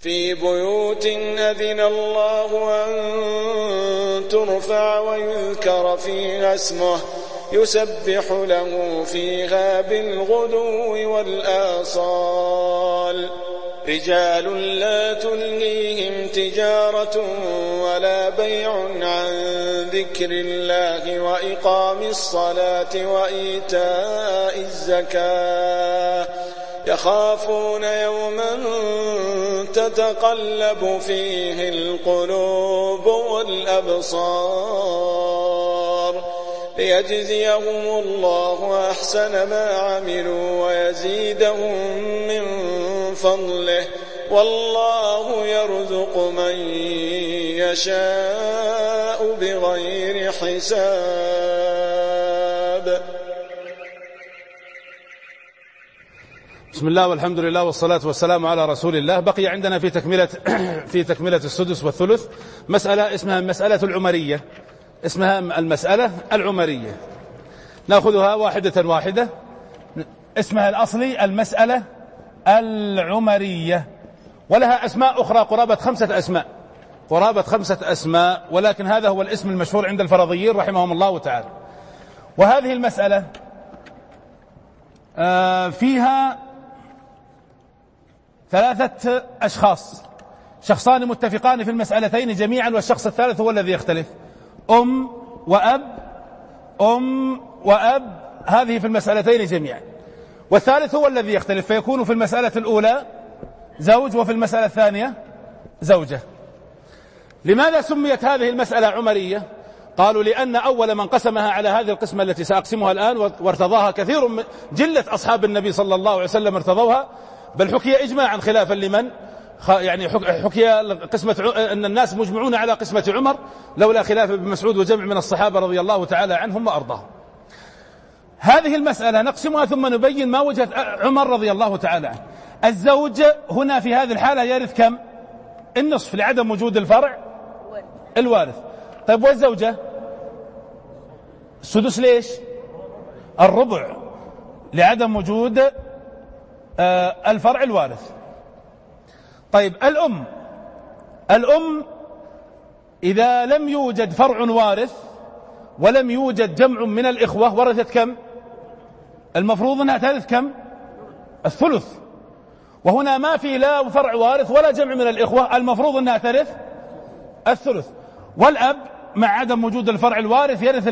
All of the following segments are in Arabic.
في بيوت أذن الله أن ترفع ويذكر فيها اسمه يسبح له فيها بالغدو والآصال رجال لا تلهيهم تجارة ولا بيع عن ذكر الله وإقام الصلاة وإيتاء الزكاة يخافون يوما تتقلب فيه القلوب والأبصار ليجزيهم الله أحسن ما عملوا ويزيدهم من فضله والله يرزق من يشاء بغير حساب. بسم الله والحمد لله والصلاة والسلام على رسول الله. بقي عندنا في تكملة السدس والثلث مسألة اسمها المسألة العمرية. اسمها المسألة العمرية، نأخذها واحدة واحدة. اسمها الأصلي المسألة العمرية، ولها أسماء أخرى قرابة 5 أسماء، ولكن هذا هو الاسم المشهور عند الفرضيين رحمهم الله تعالى. وهذه المسألة فيها 3 أشخاص، شخصان متفقان في المسألتين جميعا، والشخص الثالث هو الذي يختلف. أم وأب هذه في المسألتين جميعا، والثالث هو الذي يختلف، فيكون في المسألة الأولى زوج وفي المسألة الثانية زوجة. لماذا سميت هذه المسألة عمرية؟ قالوا لأن أول من قسمها على هذه القسمة التي سأقسمها الآن وارتضاها كثير من جلة أصحاب النبي صلى الله عليه وسلم ارتضوها، بل حكي إجماعا خلافا لمن يعني حكي قسمة أن الناس مجمعون على قسمة عمر لولا خلاف ابن مسعود وجمع من الصحابة رضي الله تعالى عنهم وأرضاهم. هذه المسألة نقسمها ثم نبين ما وجهة عمر رضي الله تعالى عنه. الزوج هنا في هذه الحالة يرث كم؟ النصف لعدم وجود الفرع الوارث. طيب والزوجة؟ السدس. ليش؟ الربع لعدم وجود الفرع الوارث. طيب الأم إذا لم يوجد فرع وارث ولم يوجد جمع من الإخوة ورثت كم؟ المفروض أنها ترث كم؟ الثلث. وهنا ما في لا فرع وارث ولا جمع من الإخوة، المفروض أنها ترث الثلث. والأب مع عدم وجود الفرع الوارث يرث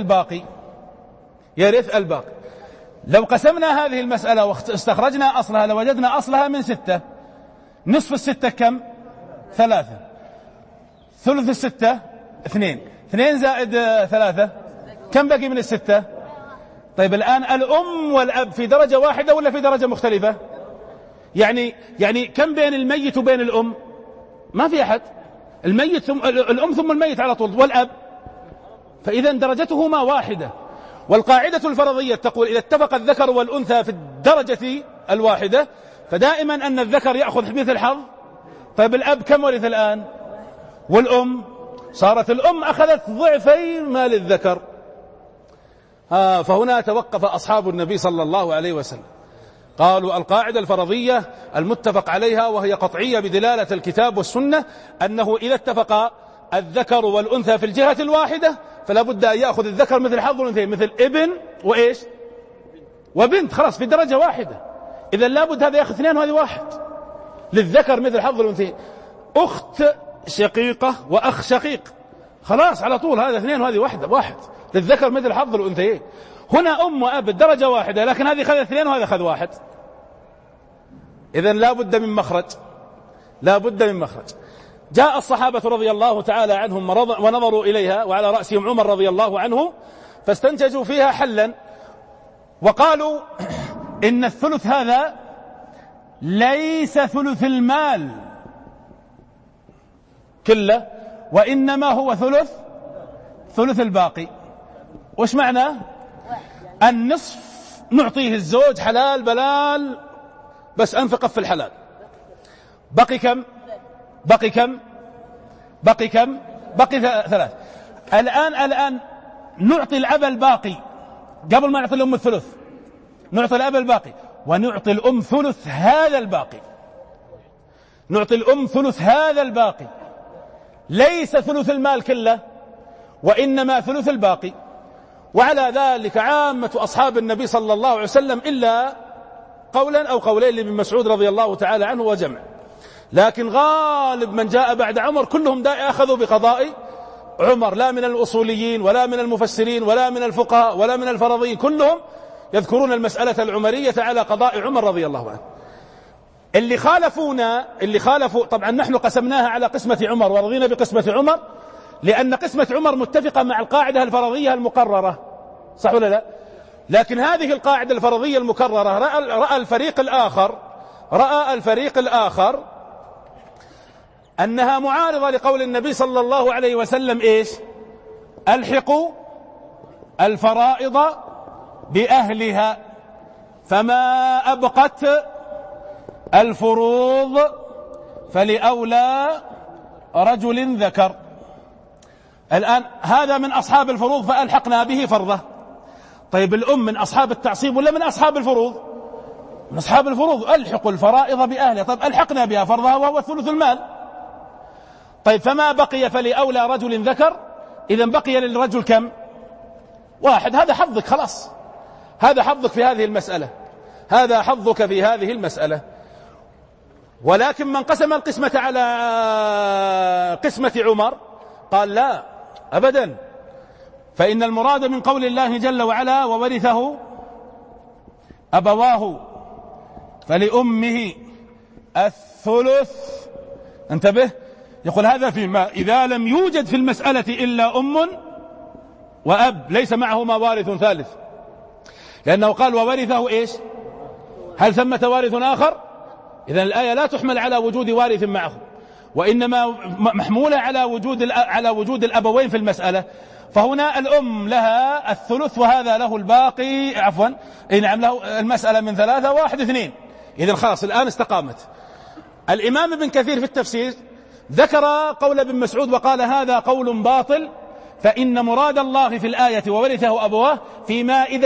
الباقي. لو قسمنا هذه المسألة واستخرجنا أصلها لوجدنا أصلها من 6. نصف 6 كم؟ 3. ثلث 6 2 زائد 3 كم بقي من 6؟ طيب الآن الأم والأب في درجة واحدة ولا في درجة مختلفة؟ يعني كم بين الميت وبين الأم؟ ما في أحد. الميت ثم الأم ثم الميت على طول، والأب فإذا درجتهما واحدة. والقاعدة الفرضية تقول إذا اتفق الذكر والأنثى في الدرجة الواحدة فدائما أن الذكر يأخذ مثل الحظ. طيب الأب كم ورث الآن؟ والأم صارت الأم أخذت ضعفي مال الذكر. فهنا توقف أصحاب النبي صلى الله عليه وسلم، قالوا القاعدة الفرضية المتفق عليها وهي قطعية بدلالة الكتاب والسنة أنه إذا اتفق الذكر والأنثى في الجهة الواحدة فلا بد أن يأخذ الذكر مثل حظ الأنثى، مثل ابن وإيش وبنت، خلاص في درجة واحدة. إذا لا بد هذا يأخذ 2 وهذه 1. للذكر مثل حظ الأنثى. أخت شقيقة وأخ شقيق، خلاص على طول هذا 2 وهذه 1. للذكر مثل حظ الأنثى. هنا أم وأب الدرجة واحدة، لكن هذه أخذ 2 وهذا أخذ 1. إذن لا بد من مخرج. جاء الصحابة رضي الله تعالى عنهم ونظروا إليها وعلى رأسهم عمر رضي الله عنه، فاستنتجوا فيها حلا وقالوا إن الثلث هذا ليس ثلث المال كله، وإنما هو ثلث الباقي. وش معناه؟ النصف نعطيه الزوج حلال بلال، بس أنفقه في الحلال. بقي كم؟ بقي 3. الآن نعطي الأب الباقي قبل ما نعطي الأم الثلث. نعطي الأب الباقي ونعطي الأم ثلث هذا الباقي. نعطي الأم ثلث هذا الباقي، ليس ثلث المال كله، وإنما ثلث الباقي. وعلى ذلك عامة أصحاب النبي صلى الله عليه وسلم إلا قولا أو قولين لابن مسعود رضي الله تعالى عنه وجمع. لكن غالب من جاء بعد عمر كلهم أخذوا بقضاء عمر، لا من الأصوليين ولا من المفسرين ولا من الفقهاء ولا من الفرضيين، كلهم يذكرون المسألة العمرية على قضاء عمر رضي الله عنه. اللي خالفوا طبعا نحن قسمناها على قسمة عمر ورضينا بقسمة عمر، لأن قسمة عمر متفقة مع القاعدة الفرضية المقررة، صح ولا لا؟ لكن هذه القاعدة الفرضية المكررة رأى الفريق الآخر أنها معارضة لقول النبي صلى الله عليه وسلم إيش؟ ألحقوا الفرائض بأهلها، فما أبقت الفروض فلأولى رجل ذكر. الآن هذا من أصحاب الفروض فألحقنا به فرضه. طيب الأم من أصحاب التعصيب ولا من أصحاب الفروض؟ من أصحاب الفروض. ألحقوا الفرائض بأهلها، طيب ألحقنا بها فرضها وهو ثلث المال. طيب فما بقي فلأولى رجل ذكر، إذا بقي للرجل كم؟ واحد. هذا حظك خلاص، هذا حظك في هذه المسألة، هذا حظك في هذه المسألة. ولكن من قسم القسمة على قسمة عمر قال لا أبدا، فإن المراد من قول الله جل وعلا وورثه أبواه فلأمه الثلث، انتبه، يقول هذا فيما إذا لم يوجد في المسألة إلا أم وأب ليس معهما وارث ثالث، لأنه قال وورثه إيش؟ هل ثمة وارث آخر؟ إذن الآية لا تحمل على وجود وارث معه، وإنما محمولة على وجود الأبوين في المسألة. فهنا الأم لها الثلث وهذا له الباقي، عفوا نعم له المسألة من 3 1 2. إذن خلاص الآن استقامت. الإمام ابن كثير في التفسير ذكر قول ابن مسعود وقال هذا قول باطل، فإن مراد الله في الآية وورثه أبواه فيما إذا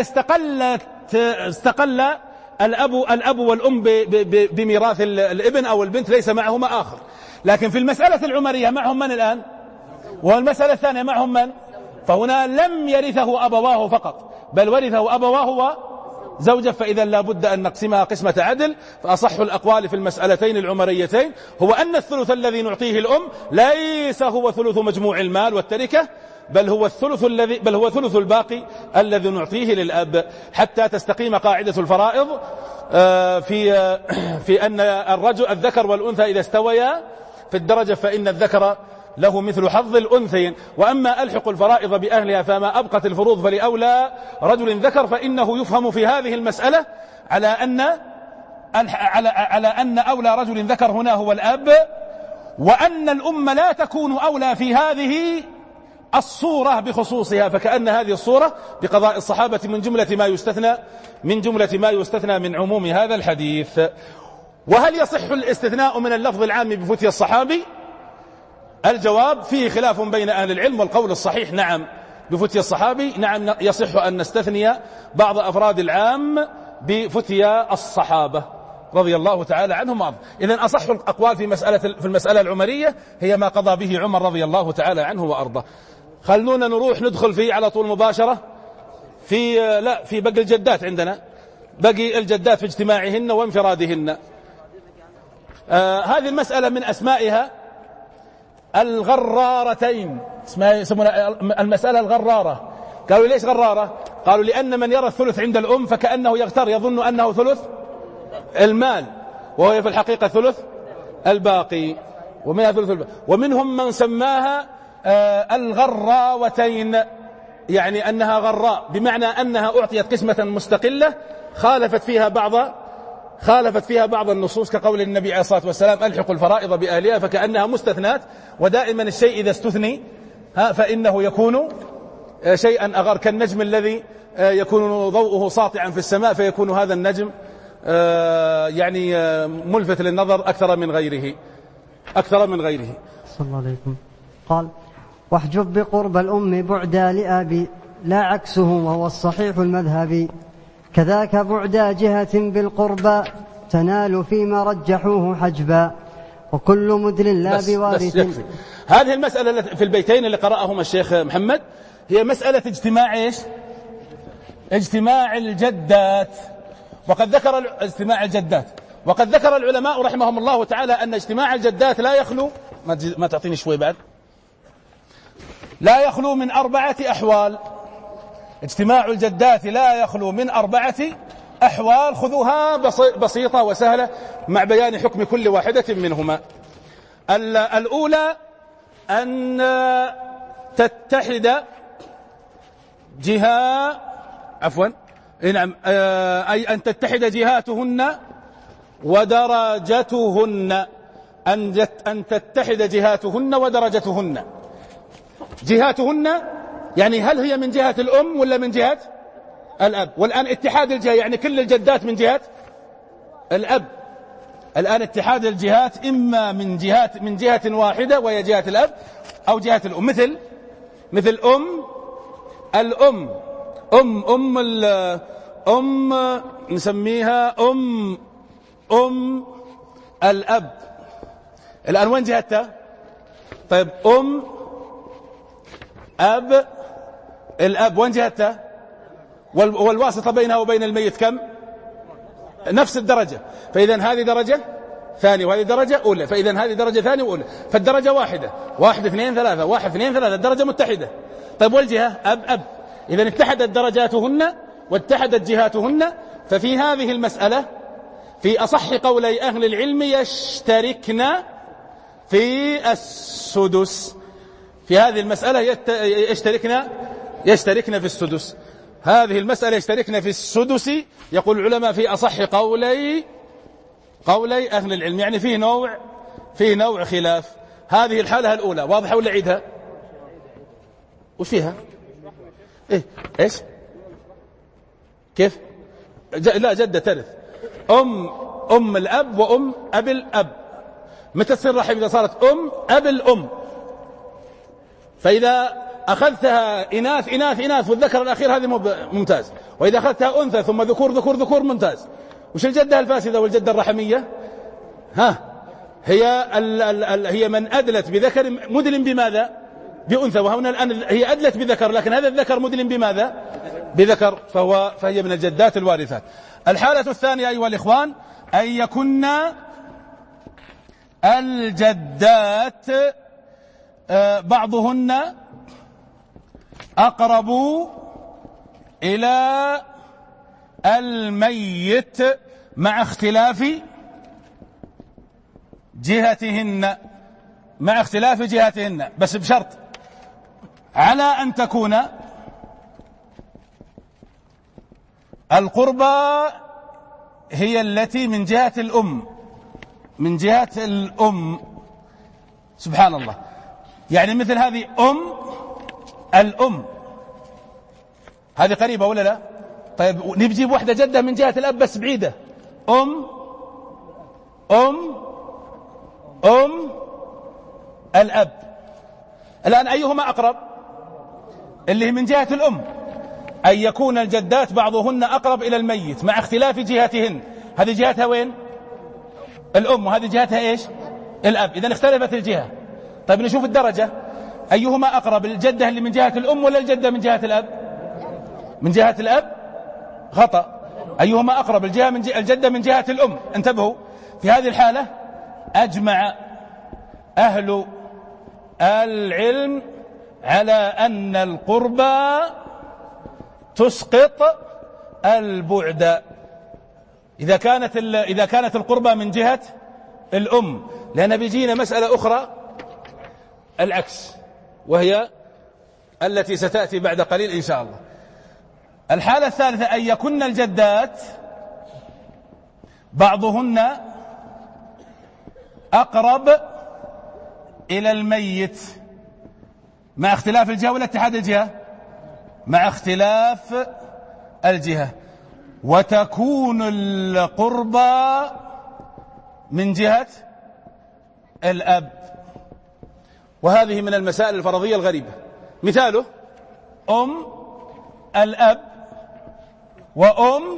استقل الأب والأم بميراث الابن أو البنت ليس معهما آخر. لكن في المسألة العمرية معهم من الآن؟ والمسألة الثانية معهم من؟ فهنا لم يرثه أبواه فقط، بل ورثه أبواه وزوجه، فإذا لا بد أن نقسمها قسمة عدل. فأصح الأقوال في المسألتين العمريتين هو أن الثلث الذي نعطيه الأم ليس هو ثلث مجموع المال والتركة، بل هو ثلث الباقي الذي نعطيه للأب، حتى تستقيم قاعدة الفرائض في أن الذكر والأنثى إذا استويا في الدرجة فإن الذكر له مثل حظ الأنثيين. وأما ألحق الفرائض بأهلها فما أبقت الفروض فلأولى رجل ذكر، فإنه يفهم في هذه المسألة على أن أولى رجل ذكر هنا هو الأب، وأن الأم لا تكون أولى في هذه الصورة بخصوصها، فكأن هذه الصورة بقضاء الصحابة من جملة ما يستثنى من عموم هذا الحديث. وهل يصح الاستثناء من اللفظ العام بفتيا الصحابي؟ الجواب فيه خلاف بين أهل العلم، والقول الصحيح نعم بفتيا الصحابي، نعم يصح أن نستثني بعض أفراد العام بفتيا الصحابة رضي الله تعالى عنهم. إذن أصح الأقوال في المسألة العمرية هي ما قضى به عمر رضي الله تعالى عنه وأرضاه. خلونا نروح ندخل فيه على طول مباشرة في باقي الجدات. عندنا باقي الجدات في اجتماعهن وانفرادهن. هذه المسألة من أسمائها الغرارتين، يسمونها المسألة الغرارة. قالوا ليش غرارة؟ قالوا لأن من يرى الثلث عند الأم فكأنه يغتر، يظن أنه ثلث المال وهو في الحقيقة ثلث الباقي، ومنهم من سماها الغراوتين، يعني أنها غراء بمعنى أنها أعطيت قسمة مستقلة خالفت فيها بعض النصوص، كقول النبي عليه الصلاة والسلام ألحقوا الفرائض بأهلها، فكأنها مستثنات. ودائما الشيء إذا استثني فإنه يكون شيئا أغر، كالنجم الذي يكون ضوءه ساطعا في السماء فيكون هذا النجم يعني ملفت للنظر أكثر من غيره. صلى الله عليكم. قال واحجب بقرب الأم بعدا لأبي لا عكسه وهو الصحيح المذهبي، كذاك بعدا جهة بالقربى تنال فيما رجحوه حجبا، وكل مدل لا بوارث. يكفي. هذه المسألة في البيتين اللي قرأهما الشيخ محمد هي مسألة اجتماع إيش؟ اجتماع الجدات. اجتماع الجدات. وقد ذكر العلماء رحمهم الله تعالى أن اجتماع الجدات لا يخلو، ما تعطيني شوي بعد، لا يخلو من 4 أحوال. اجتماع الجدات لا يخلو من 4 أحوال، خذوها بسيطة وسهلة مع بيان حكم كل واحدة منهما. الأولى أن تتحد أي أن تتحد جهاتهن ودرجتهن. أن تتحد جهاتهن ودرجتهن. جهاتهن يعني هل هي من جهة الأم ولا من جهة الأب؟ والآن اتحاد الجهة يعني كل الجدات من جهة الأب. الآن اتحاد الجهات إما من جهة واحدة وهي جهة الأب أو جهة الأم، مثل الأم نسميها أم الأب. الآن وين جهتها؟ طيب أب الأب وين جهتها؟ والواسطة بينها وبين الميت كم؟ نفس الدرجة. فإذا هذه درجة ثانية وهذه درجة أولى، فإذا هذه درجة ثانية وأولى، فالدرجة واحدة، 1 2 3 1 2 3 الدرجة متحدة. طيب والجهة أب. إذا اتحدت درجاتهن واتحدت جهاتهن، ففي هذه المسألة في أصح قولي أهل العلم يشتركن في السدس. في هذه المسألة يشتركن في السدس. هذه المسألة يشتركن في السدس. يقول العلماء في أصح قولي أهل العلم، يعني فيه نوع خلاف. هذه الحالة الأولى واضحة ولا عيدها؟ وش فيها؟ إيش كيف؟ لا، جدة ترث أم الأب وأم أب الأب. متى تصير رحم؟ إذا صارت أب الأم. فإذا أخذتها إناث والذكر الأخير هذه ممتاز، وإذا أخذتها أنثى ثم ذكور ممتاز. وش الجدة الفاسدة والجدة الرحمية؟ هي من أدلت بذكر مدل بماذا؟ بأنثى. وهنا الآن هي أدلت بذكر، لكن هذا الذكر مدل بماذا؟ بذكر، فهي من الجدات الوارثات. الحالة الثانية أيها الإخوان أن يكن الجدات بعضهن أقرب إلى الميت مع اختلاف جهتهن، بس بشرط على أن تكون القربى هي التي من جهة الأم. سبحان الله. يعني مثل هذه الأم هذه قريبة ولا لا؟ طيب نجيب واحدة جدة من جهة الأب بس بعيدة، الأب. الآن أيهما أقرب؟ اللي من جهة الأم. أن يكون الجدات بعضهن أقرب إلى الميت مع اختلاف جهتهن. هذه جهتها وين؟ الأم، وهذه جهتها إيش؟ الأب. إذن اختلفت الجهة. طيب نشوف الدرجة، أيهما أقرب؟ الجدة اللي من جهة الأم ولا الجدة من جهة الأب؟ من جهة الأب. خطأ. أيهما أقرب؟ الجدة من جهة الأم. انتبهوا، في هذه الحالة أجمع أهل العلم على أن القربى تسقط البعد إذا كانت القربى من جهة الأم، لأن بيجينا مسألة أخرى العكس، وهي التي ستأتي بعد قليل إن شاء الله. الحالة الثالثة أن يكن الجدات بعضهن أقرب إلى الميت مع اختلاف الجهة ولا اتحاد الجهة؟ مع اختلاف الجهة، وتكون القربى من جهة الأب. وهذه من المسائل الفرضية الغريبة. مثاله الأب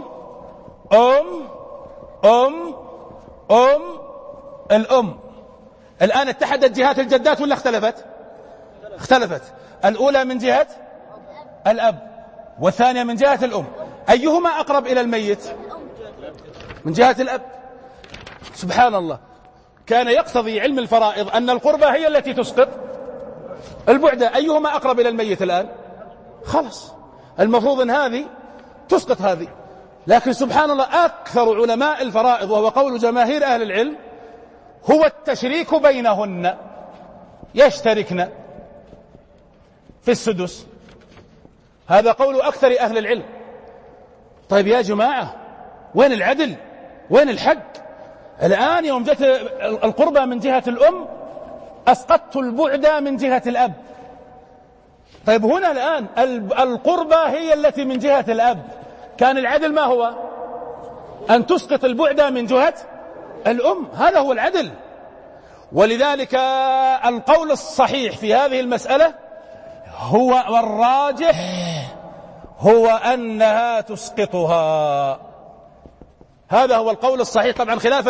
الأم. الآن اتحدت جهات الجدات ولا اختلفت؟ اختلفت. الأولى من جهة الأب والثانية من جهة الأم. أيهما أقرب إلى الميت؟ من جهة الأب. سبحان الله، كان يقتضي علم الفرائض أن القربة هي التي تسقط البعدة. أيهما أقرب إلى الميت الآن؟ خلاص المفروض أن هذه تسقط هذه. لكن سبحان الله، أكثر علماء الفرائض وهو قول جماهير أهل العلم هو التشريك بينهن، يشتركن في السدس. هذا قول أكثر أهل العلم. طيب يا جماعة، وين العدل؟ وين الحق؟ الآن يوم جت القربة من جهة الأم أسقطت البعد من جهة الأب. طيب هنا الآن القربة هي التي من جهة الأب، كان العدل ما هو؟ أن تسقط البعد من جهة الأم، هذا هو العدل. ولذلك القول الصحيح في هذه المسألة هو والراجح هو أنها تسقطها. هذا هو القول الصحيح، طبعا خلافا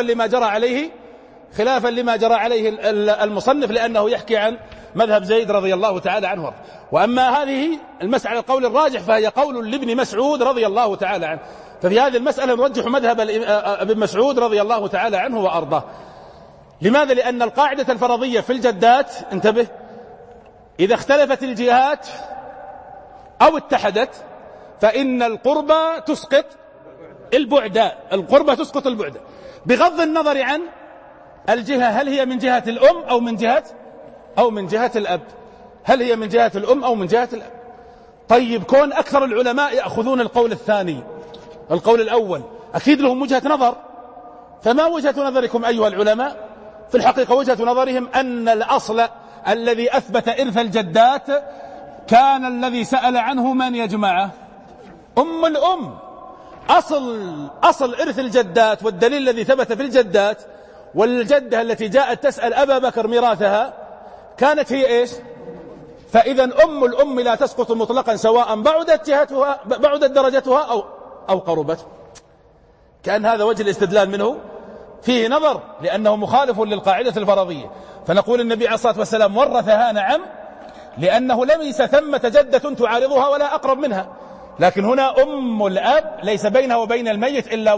لما جرى عليه المصنف، لأنه يحكي عن مذهب زيد رضي الله تعالى عنه. وأما هذه المسألة القول الراجح فهي قول لابن مسعود رضي الله تعالى عنه. ففي هذه المسألة نرجح مذهب ابن مسعود رضي الله تعالى عنه وأرضاه. لماذا؟ لأن القاعدة الفرضية في الجدات، انتبه، إذا اختلفت الجهات أو اتحدت فإن القربة تسقط البعد، القربة تسقط البعد بغض النظر عن الجهة، هل هي من جهة الأم أو من جهة الأب، هل هي من جهة الأم أو من جهة الأب. طيب كون أكثر العلماء يأخذون القول الثاني، القول الأول أكيد لهم وجهة نظر. فما وجهة نظركم أيها العلماء؟ في الحقيقة وجهة نظرهم أن الأصل الذي أثبت إرث الجدات كان الذي سأل عنه من يا جماعة؟ أم الأم. أصل إرث الجدات والدليل الذي ثبت في الجدات، والجدة التي جاءت تسأل أبا بكر ميراثها كانت هي إيش؟ فإذا أم الأم لا تسقط مطلقا سواء بعدت درجتها أو قربت. كأن هذا وجه الاستدلال منه فيه نظر، لأنه مخالف للقاعدة الفرضية. فنقول النبي عليه الصلاة والسلام ورثها نعم، لأنه ليس ثمة جدة تعارضها ولا أقرب منها. لكن هنا أم الأب ليس بينها وبين الميت إلا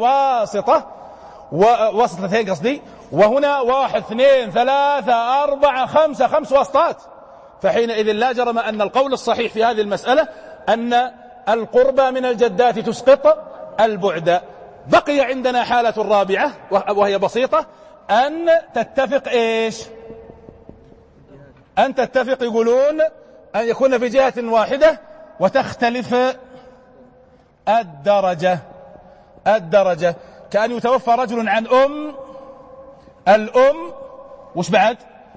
واسطتين قصدي، وهنا 1 2 3 4 5 واسطات. فحينئذ لا جرم أن القول الصحيح في هذه المسألة أن القربى من الجدات تسقط البعد. بقي عندنا حالة رابعة وهي بسيطة، أن تتفق إيش؟ أن تتفق، يقولون أن يكون في جهة واحدة وتختلف الدرجة. كأن يتوفى رجل عن الأم، وش بعد؟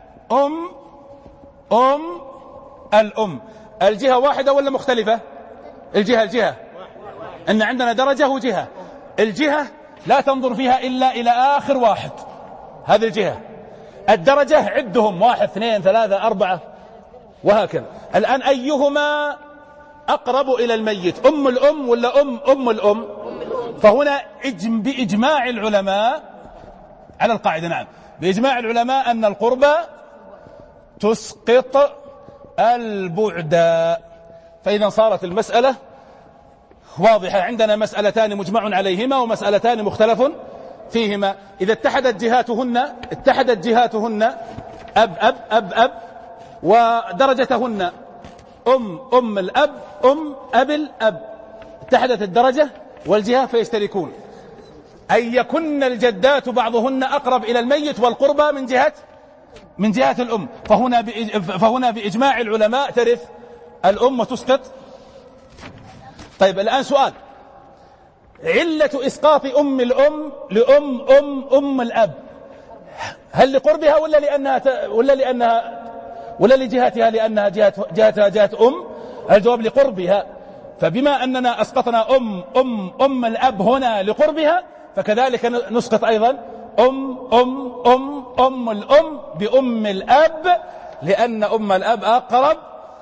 الأم. الجهة واحدة ولا مختلفة؟ الجهة أن عندنا درجة وجهة. الجهة لا تنظر فيها إلا إلى آخر واحد، هذه الجهة. الدرجة عدهم 1 2 3 4 وهكذا. الآن أيهما أقرب إلى الميت، أم الأم ولا أم الأم؟ فهنا بإجماع العلماء على القاعدة، نعم، بإجماع العلماء أن القربة تسقط البعد. فإذا صارت المسألة واضحة. عندنا مسألتان مجمع عليهما ومسألتان مختلف فيهما. إذا اتحدت جهاتهن أب ودرجتهن أم الأب أب الأب، اتحدت الدرجة والجهة فيشتركون. أن يكن الجدات بعضهن أقرب إلى الميت والقربى من جهة الأم، فهنا بإجماع العلماء ترث الأم وتسقط. طيب الآن سؤال، علة إسقاط أم الأم أم الأب، هل لقربها ولا لجهتها لأنها جهتها جهة أم؟ الجواب لقربها. فبما أننا أسقطنا أم الأب هنا لقربها، فكذلك نسقط أيضا أم الأم بأم الأب، لأن أم الأب أقرب.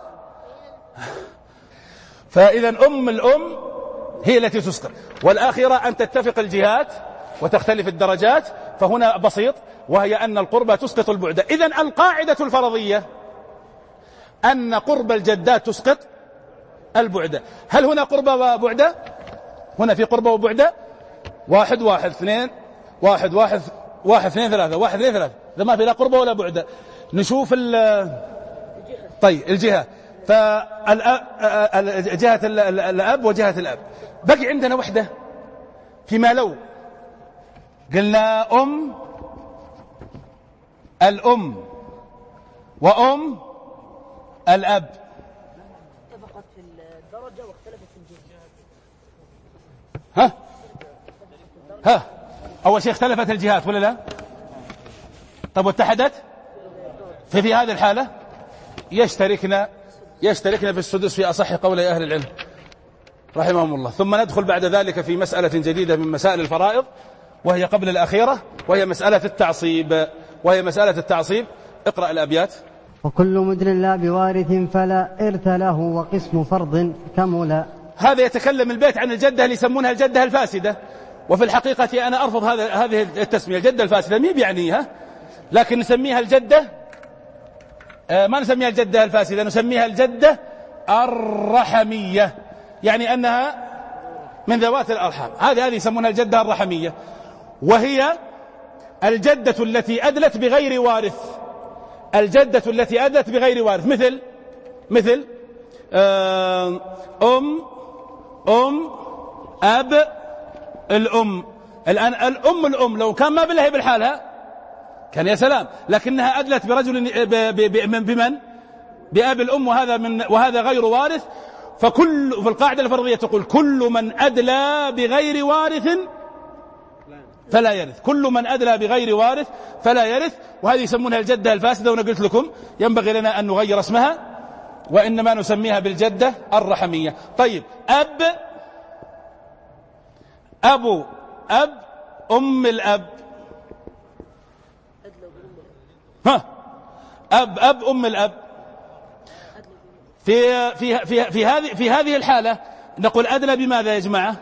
فإذا أم الأم هي التي تسقط. والآخرة أن تتفق الجهات وتختلف الدرجات، فهنا بسيط. وهي أن القربى تسقط البعد. إذن القاعدة الفرضية أن قرب الجدات تسقط البعد. هل هنا قربى وبعد؟ هنا في قربى وبعد. 1 1 2 1 1 1 2 3 1 2 3. إذا ما في لا قربى ولا بعد. نشوف طيب الجهة، جهة الأب وجهة الأب. بقي عندنا وحدة فيما لو قلنا الأم وأم الأب اتفقت في الدرجة واختلفت في الجهة. ها أول شيء اختلفت الجهات ولا لا؟ طب واتحدت في هذه الحالة يشتركنا في السدس في أصح قولي أهل العلم رحمهم الله. ثم ندخل بعد ذلك في مسألة جديدة من مسائل الفرائض وهي قبل الأخيرة، وهي مسألة التعصيب. اقرأ الأبيات. وكل مدن لا بوارث فلا إرث له وقسم فرض كملا. هذا يتكلم البيت عن الجدة اللي يسمونها الجدة الفاسدة، وفي الحقيقة أنا أرفض هذه التسمية الجدة الفاسدة، مي بيعنيها، لكن نسميها الجدة، ما نسميها الجدة الفاسدة، نسميها الجدة الرحمية، يعني أنها من ذوات الأرحام. هذه يسمونها الجدة الرحمية، وهي الجدة التي أدلت بغير وارث. الجدة التي أدلت بغير وارث مثل أم أب الأم. الآن الأم لو كان ما بالله بالحالها كان يا سلام، لكنها أدلت برجل بمن؟ بأب الأم، وهذا غير وارث. في القاعدة الفرضية تقول كل من أدلى بغير وارث فلا يرث. كل من أدلى بغير وارث فلا يرث، وهذه يسمونها الجدة الفاسدة. وأنا قلت لكم ينبغي لنا أن نغير اسمها، وإنما نسميها بالجدة الرحمية. طيب أب أم الأب. أب أم الأب. في هذه الحالة نقول أدلى بماذا يا جماعة؟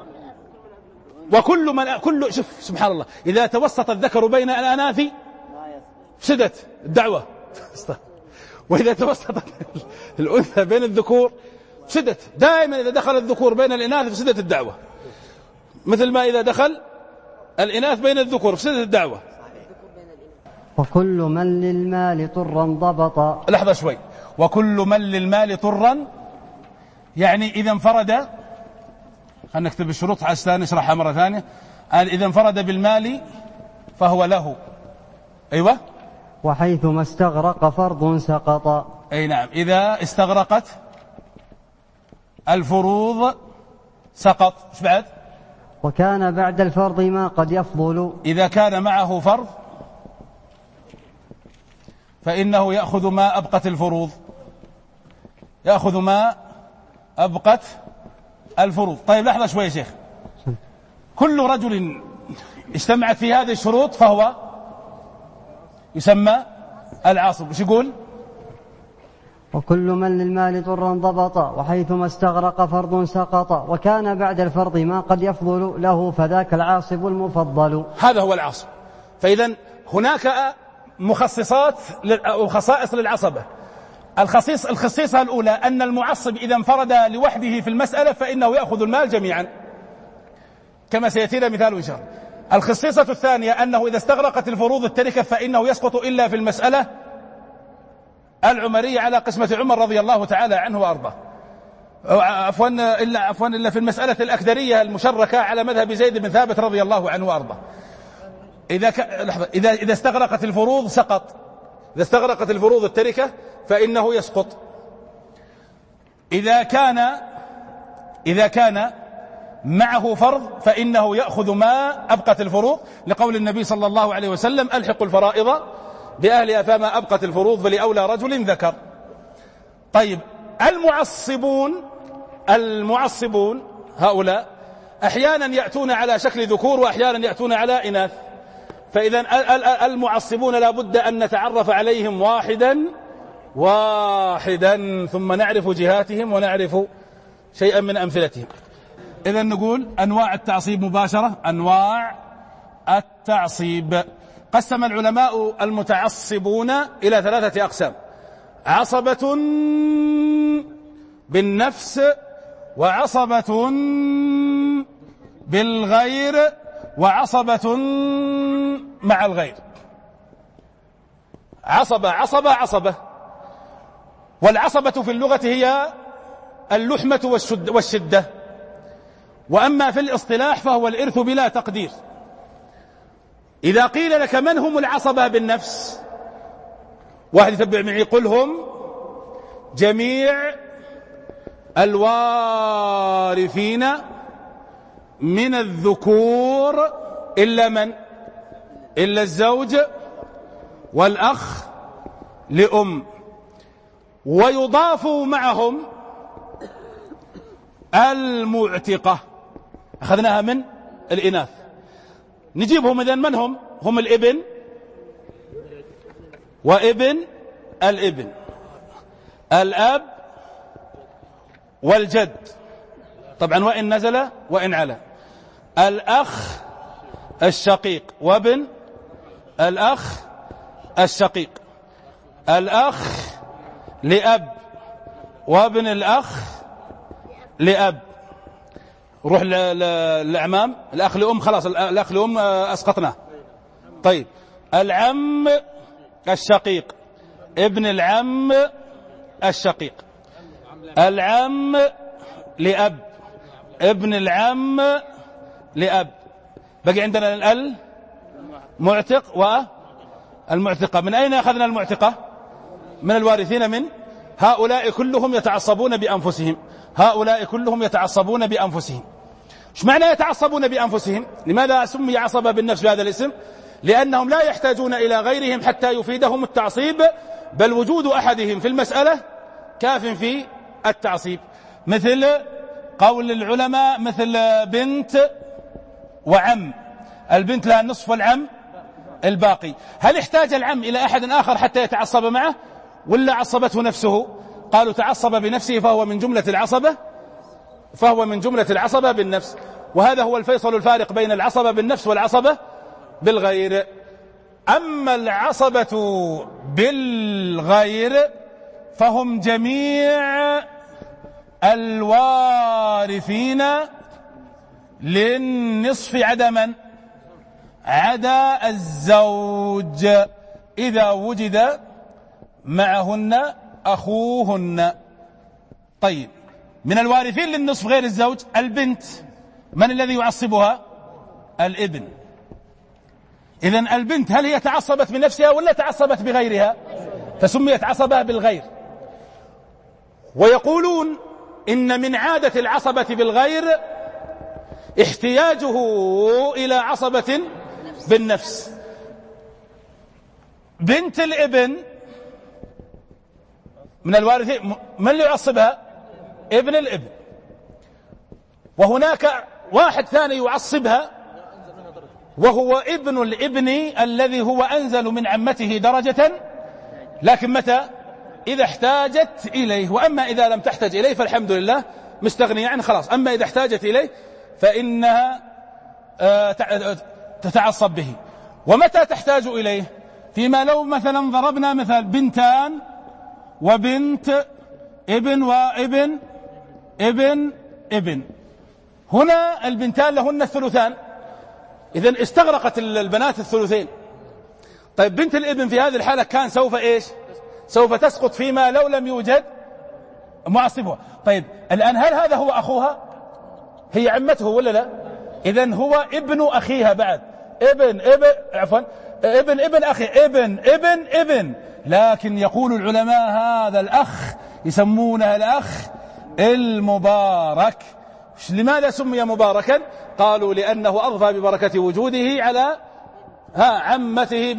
وكل شوف سبحان الله، إذا توسط الذكر بين الأناث فسدت الدعوة، وإذا توسطت الأنثى بين الذكور فسدت. دائما إذا دخل الذكور بين الإناث فسدت الدعوة، مثل ما إذا دخل الإناث بين الذكور فسدت الدعوة. وكل من للمال طرا ضبطا. لحظة شوي. وكل من للمال طرا، يعني إذا انفرد، خلينا نكتب الشروط حتى نشرحها مرة ثانية. إذا انفرد بالمال فهو له. أيوة. وحيثما استغرق فرض سقط. أي نعم، إذا استغرقت الفروض سقط. ايش بعد؟ وكان بعد الفرض ما قد يفضل. إذا كان معه فرض فإنه يأخذ ما أبقت الفروض، يأخذ ما أبقت الفروض. طيب لحظة شوي يا شيخ. كل رجل اجتمعت في هذه الشروط فهو يسمى العاصب. وش يقول؟ وكل من للمال طرا ضبط وحيثما استغرق فرض سقط وكان بعد الفرض ما قد يفضل له فذاك العاصب المفضل. هذا هو العاصب. فإذا هناك مخصصات أو خصائص للعصبة. الخصيصة الأولى أن المعصب إذا انفرد لوحده في المسألة فإنه يأخذ المال جميعا كما سيأتينا مثال إن شاء الله. الخصيصة الثانية أنه إذا استغرقت الفروض التركة فإنه يسقط إلا في المسألة العمرية على قسمة عمر رضي الله تعالى عنه وأرضاه. عفوا إلا في المسألة الأكدرية المشركة على مذهب زيد بن ثابت رضي الله عنه وأرضاه. إذا استغرقت الفروض سقط. إذا استغرقت الفروض التركة فإنه يسقط. إذا كان معه فرض فإنه يأخذ ما أبقت الفروض، لقول النبي صلى الله عليه وسلم ألحقوا الفرائض بأهلها فما أبقت الفروض فلأولى رجل ذكر. طيب المعصبون هؤلاء أحيانا يأتون على شكل ذكور وأحيانا يأتون على إناث. فإذا المعصبون لا بد أن نتعرف عليهم واحدا ثم نعرف جهاتهم ونعرف شيئا من أمثلتهم. إذا نقول أنواع التعصيب مباشرة. أنواع التعصيب قسم العلماء المتعصبون إلى 3 أقسام: عصبة بالنفس، وعصبة بالغير، وعصبة مع الغير. عصبة. والعصبة في اللغة هي اللحمة والشدة، وأما في الاصطلاح فهو الإرث بلا تقدير. إذا قيل لك من هم العصبة بالنفس، واحد يتبع معي: قل هم جميع الوارثين من الذكور إلا من؟ إلا الزوج والأخ لأم، ويضاف معهم المعتقة، أخذناها من الإناث. نجيبهم إذن من هم؟ هم الابن وابن الابن، الأب والجد، طبعا وإن نزل وإن علا، الأخ الشقيق وابن الأخ الشقيق، الأخ لأب وابن الأخ لأب. روح للأعمام، الأخ لأم خلاص، الأخ لأم أسقطناه. طيب، العم الشقيق، ابن العم الشقيق، العم لأب، ابن العم لأب. بقي عندنا المعتق والمعتقة. من أين أخذنا المعتقة؟ من الوارثين من هؤلاء كلهم يتعصبون بأنفسهم. هؤلاء كلهم يتعصبون بأنفسهم. ايش معنى يتعصبون بأنفسهم؟ لماذا سمي عصبة بالنفس بهذا الاسم؟ لأنهم لا يحتاجون إلى غيرهم حتى يفيدهم التعصيب، بل وجود أحدهم في المسألة كاف في التعصيب. مثل قول العلماء، مثل بنت وعم، البنت لها النصف والعم الباقي. هل احتاج العم إلى أحد آخر حتى يتعصب معه، ولا عصبته نفسه؟ قالوا تعصب بنفسه فهو من جملة العصبة بالنفس. وهذا هو الفيصل الفارق بين العصبة بالنفس والعصبة بالغير. أما العصبة بالغير فهم جميع الوارثين للنصف عدا الزوج إذا وجد معهن أخوهن. طيب، من الوارثين للنصف غير الزوج البنت، من الذي يعصبها؟ الابن. إذن البنت هل هي تعصبت بنفسها ولا تعصبت بغيرها؟ فسميت عصبة بالغير. ويقولون إن من عادة العصبة بالغير احتياجه إلى عصبة بالنفس. بنت الابن من الوارثين، من اللي يعصبها؟ ابن الابن. وهناك واحد ثاني يعصبها وهو ابن الابن الذي هو أنزل من عمته درجة، لكن متى؟ إذا احتاجت إليه. وأما إذا لم تحتاج إليه فالحمد لله مستغنية عنه خلاص. أما إذا احتاجت إليه فإنها تتعصب به. ومتى تحتاج إليه؟ فيما لو مثلا ضربنا مثال بنتان وبنت ابن وابن ابن، هنا البنتان لهن الثلثان، إذن استغرقت البنات الثلثين. طيب، بنت الابن في هذه الحالة كان سوف إيش؟ سوف تسقط فيما لو لم يوجد معصبها. طيب، الآن هل هذا هو أخوها؟ هي عمته ولا لا؟ إذن هو ابن أخيها بعد، ابن أخي، ابن. لكن يقول العلماء هذا الأخ يسمونه الأخ المبارك. لماذا سمي مباركا؟ قالوا لأنه أضفى ببركة وجوده على عمته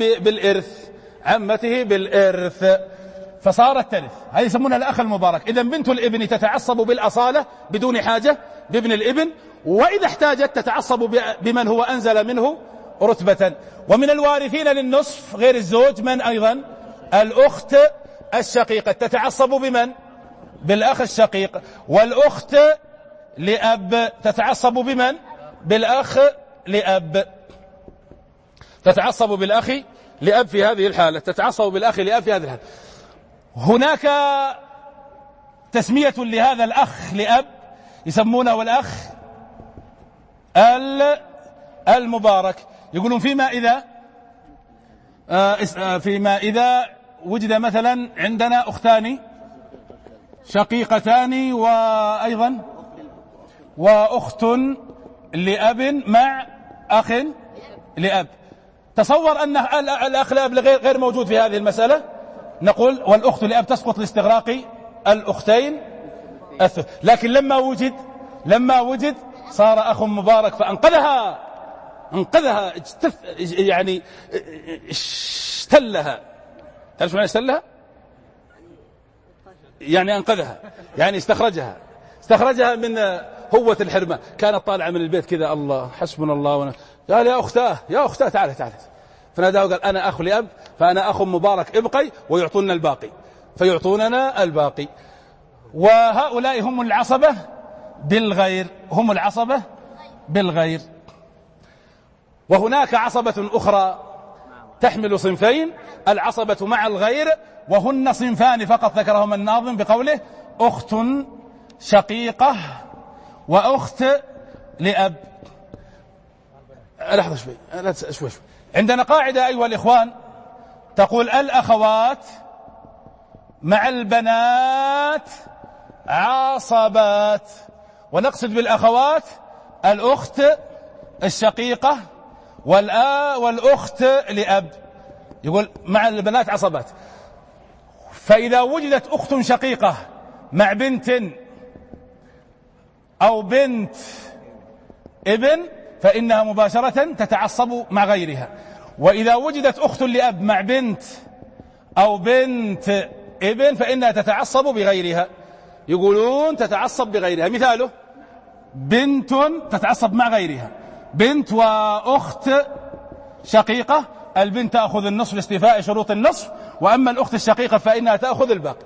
بالإرث، فصارت ترث. هذه يسمونها الأخ المبارك. إذن بنت الابن تتعصب بالأصالة بدون حاجة بابن الابن، وإذا احتاجت تتعصب بمن هو أنزل منه رتبة. ومن الوارثين للنصف غير الزوج من أيضا؟ الأخت الشقيقة تتعصب بمن؟ بالأخ الشقيق. والأخت لأب تتعصب بمن؟ بالأخ لأب. تتعصب بالأخ لأب في هذه الحالة، تتعصب بالأخ لأب في هذه الحالة. هناك تسمية لهذا الأخ لأب يسمونه الأخ المبارك. يقولون فيما إذا وجد مثلا عندنا أختان شقيقتان وأيضا وأخت لأب مع أخ لأب. تصور أن الأخ لأب غير موجود في هذه المسألة، نقول والأخت لأب تسقط لاستغراق الأختين لكن لما وجد صار أخ مبارك فأنقذها يعني اشتلها. تعرف معنى اشتلها؟ يعني أنقذها، يعني استخرجها من هوة الحرمة. كانت طالعة من البيت كذا، الله حسبنا الله قال يا أختاه تعالى فناداه قال أنا أخ لأب فأنا أخ مبارك ابقي ويعطوننا الباقي، فيعطوننا الباقي. وهؤلاء هم العصبة بالغير. وهناك عصبة أخرى تحمل صنفين، العصبة مع الغير، وهن صنفان فقط ذكرهم الناظم بقوله أخت شقيقة وأخت لأب. لحظة شوي. عندنا قاعدة أيها الإخوان تقول الأخوات مع البنات عصبات، ونقصد بالأخوات الأخت الشقيقة والأخت لأب. يقول مع البنات عصبات. فإذا وجدت أخت شقيقة مع بنت أو بنت ابن فإنها مباشرة تتعصب مع غيرها. وإذا وجدت أخت لأب مع بنت أو بنت ابن فإنها تتعصب بغيرها. يقولون تتعصب بغيرها. مثاله بنت تتعصب مع غيرها، بنت وأخت شقيقة، البنت تأخذ النصف لاستيفاء شروط النصف، وأما الأخت الشقيقة فإنها تأخذ الباقي.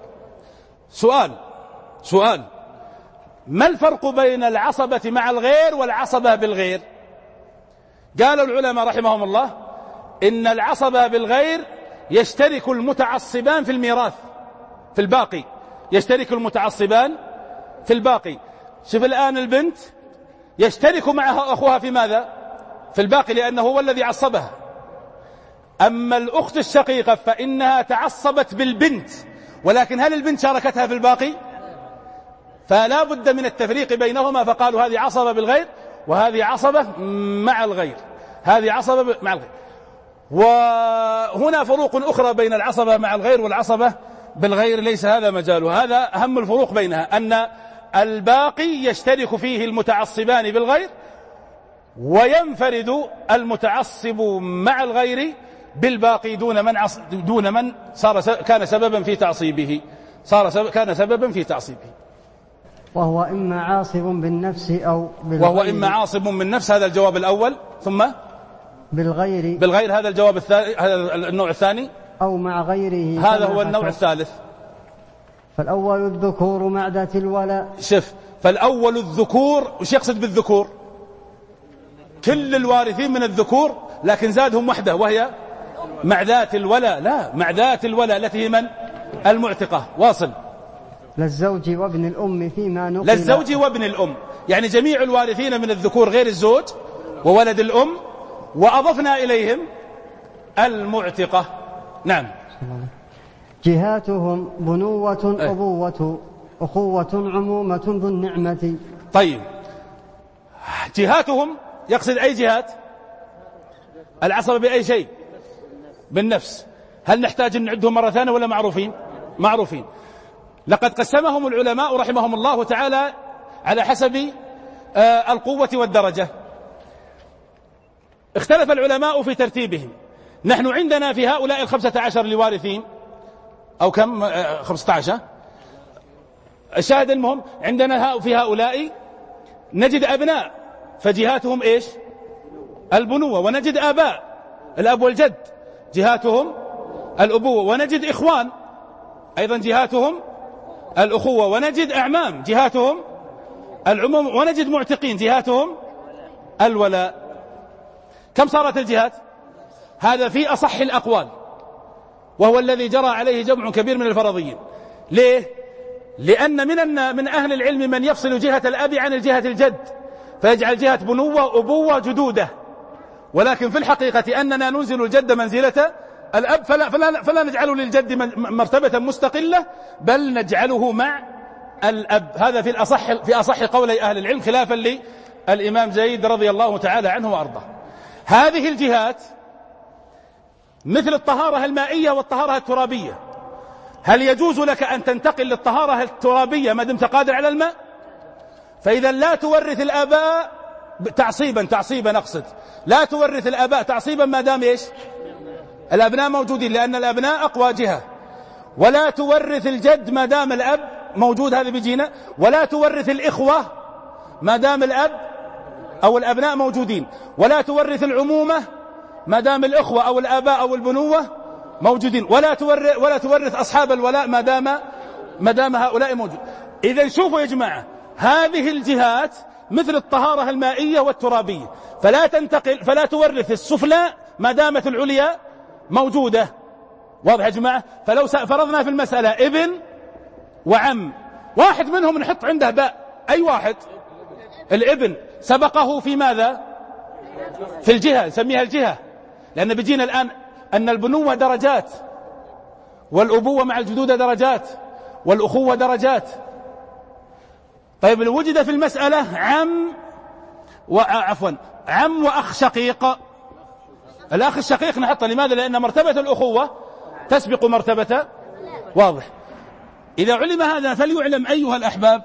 سؤال ما الفرق بين العصبة مع الغير والعصبة بالغير؟ قالوا العلماء رحمهم الله إن العصبة بالغير يشترك المتعصبان في الميراث في الباقي، يشترك المتعصبان في الباقي. شوف الآن البنت يشترك معها أخوها في ماذا؟ في الباقي، لأنه هو الذي عصبها. أما الأخت الشقيقة فإنها تعصبت بالبنت، ولكن هل البنت شاركتها في الباقي؟ فلا بد من التفريق بينهما، فقالوا هذه عصبة بالغير وهذه عصبة مع الغير، هذه عصبة مع الغير. وهنا فروق أخرى بين العصبة مع الغير والعصبة بالغير ليس هذا مجاله. هذا أهم الفروق بينها، أن الباقي يشترك فيه المتعصبان بالغير، وينفرد المتعصب مع الغير بالباقي دون من كان سببا في تعصيبه، كان سببا في تعصيبه. وهو إما عاصب بالنفس أو بالغير. وهو إما عاصب بالنفس، هذا الجواب الأول. ثم بالغير هذا الجواب الثاني، هذا النوع الثاني. أو مع غيره، هذا هو النوع الثالث. فالأول الذكور مع ذات الولاء. شوف، فالأول الذكور، وش يقصد بالذكور؟ كل الوارثين من الذكور، لكن زادهم وحده وهي مع ذات الولاء. لا، مع ذات الولاء التي هي من؟ المعتقة. واصل. للزوج وابن الأم فيما نقل. للزوج وابن الأم، يعني جميع الوارثين من الذكور غير الزوج وولد الأم، وأضفنا إليهم المعتقة. نعم. جهاتهم بنوة أبوة أخوة عمومة ذو النعمة. طيب، جهاتهم يقصد أي جهات؟ العصبة بأي شيء؟ بالنفس. هل نحتاج أن نعدهم مرة ثانية ولا معروفين؟ لقد قسمهم العلماء رحمهم الله تعالى على حسب القوة والدرجة. اختلف العلماء في ترتيبهم. نحن عندنا في هؤلاء 15 لوارثين أو كم؟ 15. الشاهد المهم عندنا في هؤلاء نجد أبناء فجهاتهم إيش؟ البنوة، ونجد آباء الأب والجد جهاتهم الأبوة، ونجد إخوان أيضا جهاتهم الأخوة، ونجد أعمام جهاتهم العموم، ونجد معتقين جهاتهم الولاء. كم صارت الجهات؟ هذا في أصح الأقوال، وهو الذي جرى عليه جمع كبير من الفرضيين. ليه؟ لأن من أهل العلم من يفصل جهة الأب عن الجهة الجد، فيجعل جهة بنوة أبوة جدودة، ولكن في الحقيقة أننا ننزل الجد منزلة الأب، فلا نجعله للجد مرتبة مستقلة، بل نجعله مع الأب. هذا في أصح قولي أهل العلم، خلافا للإمام زيد رضي الله تعالى عنه وأرضاه. هذه الجهات مثل الطهارة المائية والطهارة الترابية. هل يجوز لك أن تنتقل للطهارة الترابية ما دمت قادر على الماء؟ فإذا لا تورث الآباء تعصيبا أقصد، لا تورث الآباء تعصيبا ما دام إيش؟ الأبناء موجودين، لأن الأبناء أقوى جهة. ولا تورث الجد ما دام الأب موجود، هذا بيجينا. ولا تورث الإخوة ما دام الأب أو الأبناء موجودين. ولا تورث العمومة ما دام الإخوة أو الآباء أو البنوة موجودين. ولا تورث أصحاب الولاء ما دام هؤلاء موجود. إذن شوفوا يا جماعة، هذه الجهات مثل الطهارة المائية والترابية، فلا تورث السفلى ما دامت العليا موجودة. واضح يا جماعة؟ فلو فرضنا في المسألة ابن وعم، واحد منهم نحط عنده باء، أي واحد؟ الابن سبقه في ماذا؟ في الجهة، نسميها الجهة، لأن بيجينا الآن أن البنوة درجات، والأبوة مع الجدود درجات، والأخوة درجات. طيب لو وجد في المسألة عم وأخ شقيق، الأخ الشقيق نحطه. لماذا؟ لأن مرتبة الأخوة تسبق مرتبة. واضح؟ إذا علم هذا فليعلم أيها الأحباب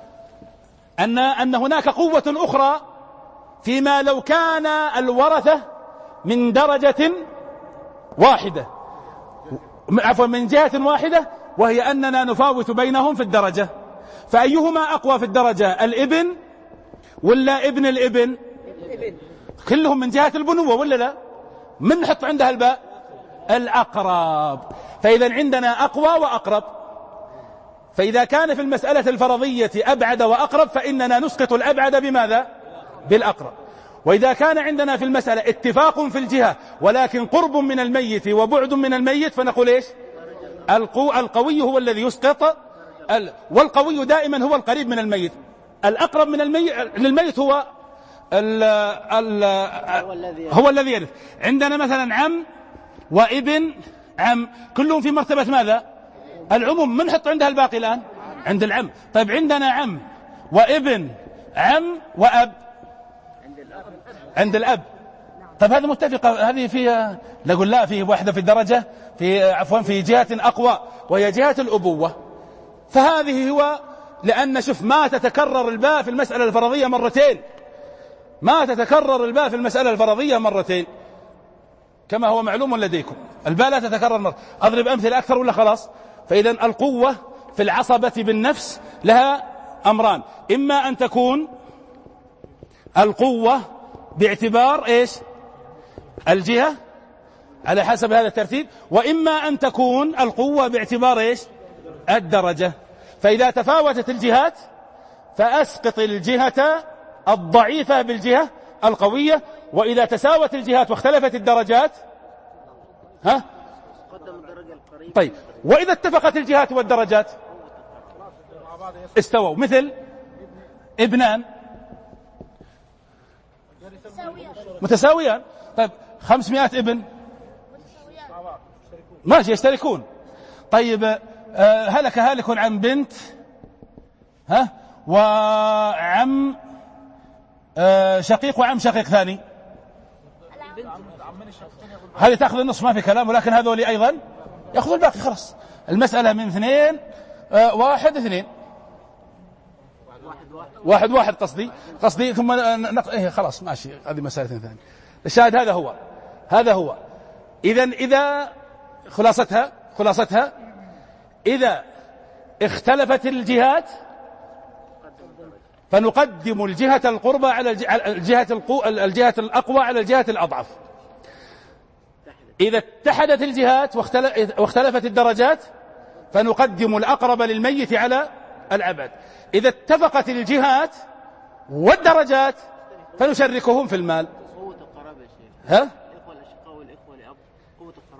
أن هناك قوة أخرى فيما لو كان الورثة من درجة واحدة، من جهة واحدة، وهي أننا نفاوت بينهم في الدرجة. فأيهما أقوى في الدرجة، الابن ولا ابن الابن؟ كلهم من جهة البنوة ولا لا؟ من نحط عندها الباء؟ الأقرب. فإذا عندنا أقوى وأقرب. فإذا كان في المسألة الفرضية أبعد وأقرب، فإننا نسقط الأبعد بماذا؟ بالأقرب. وإذا كان عندنا في المسألة اتفاق في الجهة ولكن قرب من الميت وبعد من الميت، فنقول إيش؟ القوي هو الذي يسقط، والقوي دائما هو القريب من الميت. الأقرب من للميت هو الذي يرث. عندنا مثلا عم وابن عم، كلهم في مرتبة ماذا؟ العموم. من نحط عندها الباقي الآن؟ عند العم. طيب عندنا عم وابن عم وأب عند الأب. طيب هذا متفقة، هذه فيها نقول لا، فيه واحدة في الدرجة في جهة أقوى، وهي جهة الأبوة. فهذه هو، لأن شوف ما تتكرر الباء في المسألة الفرضية مرتين، ما تتكرر الباء في المسألة الفرضية مرتين كما هو معلوم لديكم. الباء لا تتكرر مرة. أضرب أمثلة أكثر ولا خلاص؟ فإذا القوة في العصبة بالنفس لها أمران، إما أن تكون القوة باعتبار إيش؟ الجهة على حسب هذا الترتيب، وإما أن تكون القوة باعتبار إيش؟ الدرجة. فإذا تفاوتت الجهات فأسقط الجهة الضعيفة بالجهة القوية، وإذا تساوت الجهات واختلفت الدرجات طيب، وإذا اتفقت الجهات والدرجات استووا. مثل ابنان متساويان. طيب 500 ابن ماشي يشتركون. طيب هلك هالك عن بنت وعم شقيق وعم شقيق ثاني، هذه تأخذ النصف ما في كلام، ولكن هذول أيضا يأخذ الباقي. خلاص المسألة من 2 1 2 1 قصدي ثم خلاص ماشي، هذه مسألة ثانية. الشاهد هذا هو. إذا خلاصتها إذا اختلفت الجهات فنقدم الجهة القربى على الجهة الأقوى على الجهة الأضعف. إذا اتحدت الجهات واختلفت الدرجات فنقدم الأقرب للميت على الأبعد. إذا اتفقت الجهات والدرجات فنشركهم في المال.